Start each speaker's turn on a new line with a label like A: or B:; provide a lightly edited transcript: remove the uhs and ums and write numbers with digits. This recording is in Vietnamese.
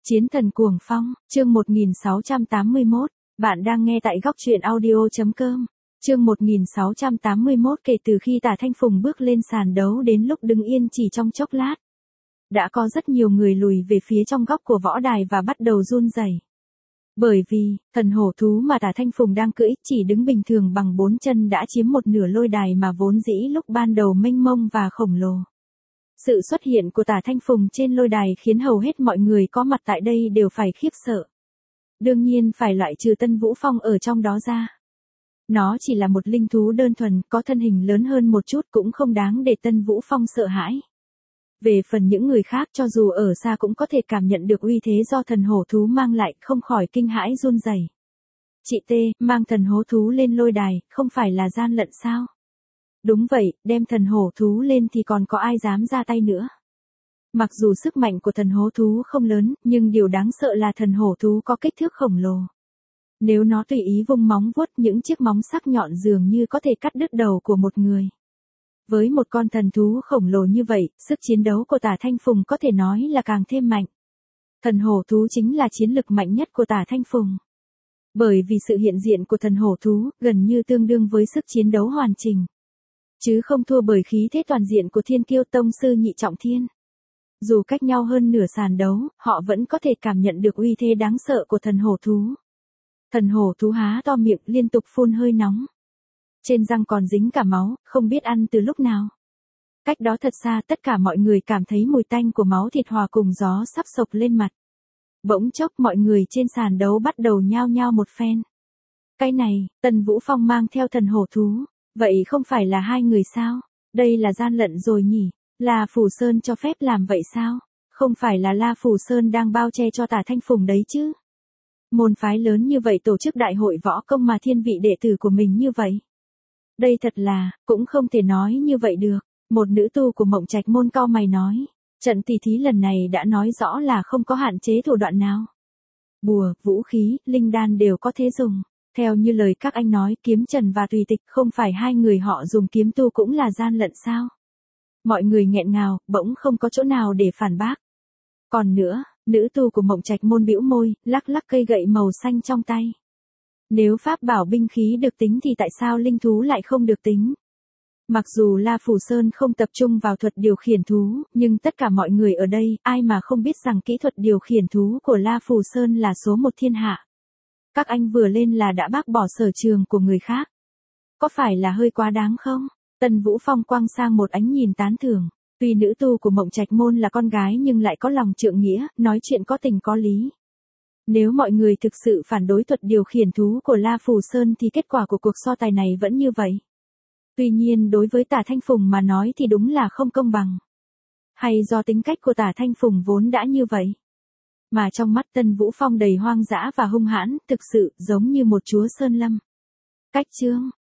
A: Chiến thần cuồng phong, chương 1681, bạn đang nghe tại góc truyện audio.com. Chương 1681 kể từ khi Tả Thanh Phùng bước lên sàn đấu đến lúc đứng yên chỉ trong chốc lát. Đã có rất nhiều người lùi về phía trong góc của võ đài và bắt đầu run rẩy. Bởi vì, thần hổ thú mà Tả Thanh Phùng đang cưỡi chỉ đứng bình thường bằng 4 chân đã chiếm một nửa lôi đài mà vốn dĩ lúc ban đầu mênh mông và khổng lồ. Sự xuất hiện của Tả Thanh Phùng trên lôi đài khiến hầu hết mọi người có mặt tại đây đều phải khiếp sợ. Đương nhiên phải loại trừ Tân Vũ Phong ở trong đó ra. Nó chỉ là một linh thú đơn thuần, có thân hình lớn hơn một chút cũng không đáng để Tân Vũ Phong sợ hãi. Về phần những người khác cho dù ở xa cũng có thể cảm nhận được uy thế do thần hổ thú mang lại, không khỏi kinh hãi run rẩy. Chị T, mang thần hổ thú lên lôi đài, không phải là gian lận sao? Đúng vậy, đem thần hổ thú lên thì còn có ai dám ra tay nữa. Mặc dù sức mạnh của thần hổ thú không lớn, nhưng điều đáng sợ là thần hổ thú có kích thước khổng lồ. Nếu nó tùy ý vung móng vuốt, những chiếc móng sắc nhọn dường như có thể cắt đứt đầu của một người. Với một con thần thú khổng lồ như vậy, sức chiến đấu của Tả Thanh Phùng có thể nói là càng thêm mạnh. Thần hổ thú chính là chiến lực mạnh nhất của Tả Thanh Phùng. Bởi vì sự hiện diện của thần hổ thú gần như tương đương với sức chiến đấu hoàn chỉnh. Chứ không thua bởi khí thế toàn diện của Thiên Kiêu Tông sư Nhị Trọng Thiên. Dù cách nhau hơn nửa sàn đấu, họ vẫn có thể cảm nhận được uy thế đáng sợ của thần hổ thú. Thần hổ thú há to miệng liên tục phun hơi nóng. Trên răng còn dính cả máu, không biết ăn từ lúc nào. Cách đó thật xa tất cả mọi người cảm thấy mùi tanh của máu thịt hòa cùng gió sắp sộc lên mặt. Bỗng chốc mọi người trên sàn đấu bắt đầu nhao nhao một phen. Cái này, Tân Vũ Phong mang theo thần hổ thú. Vậy không phải là hai người sao? Đây là gian lận rồi nhỉ? La Phủ Sơn cho phép làm vậy sao? Không phải là La Phủ Sơn đang bao che cho Tả Thanh Phùng đấy chứ? Môn phái lớn như vậy tổ chức đại hội võ công mà thiên vị đệ tử của mình như vậy. Đây thật là, cũng không thể nói như vậy được. Một nữ tu của Mộng Trạch môn cau mày nói. Trận tỷ thí lần này đã nói rõ là không có hạn chế thủ đoạn nào. Bùa, vũ khí, linh đan đều có thể dùng. Theo như lời các anh nói, Kiếm Trần và Tùy Tịch không phải hai người họ dùng kiếm tu cũng là gian lận sao? Mọi người nghẹn ngào, bỗng không có chỗ nào để phản bác. Còn nữa, nữ tu của Mộng Trạch môn bĩu môi, lắc lắc cây gậy màu xanh trong tay. Nếu pháp bảo binh khí được tính thì tại sao linh thú lại không được tính? Mặc dù La Phủ Sơn không tập trung vào thuật điều khiển thú, nhưng tất cả mọi người ở đây, ai mà không biết rằng kỹ thuật điều khiển thú của La Phủ Sơn là số một thiên hạ. Các anh vừa lên là đã bác bỏ sở trường của người khác. Có phải là hơi quá đáng không? Tân Vũ Phong quăng sang một ánh nhìn tán thưởng. Tuy nữ tu của Mộng Trạch môn là con gái nhưng lại có lòng trượng nghĩa, nói chuyện có tình có lý. Nếu mọi người thực sự phản đối thuật điều khiển thú của La Phủ Sơn thì kết quả của cuộc so tài này vẫn như vậy. Tuy nhiên đối với Tả Thanh Phùng mà nói thì đúng là không công bằng. Hay do tính cách của Tả Thanh Phùng vốn đã như vậy. Mà trong mắt Tân Vũ Phong đầy hoang dã và hung hãn, thực sự giống như một chúa sơn lâm. Cách chương,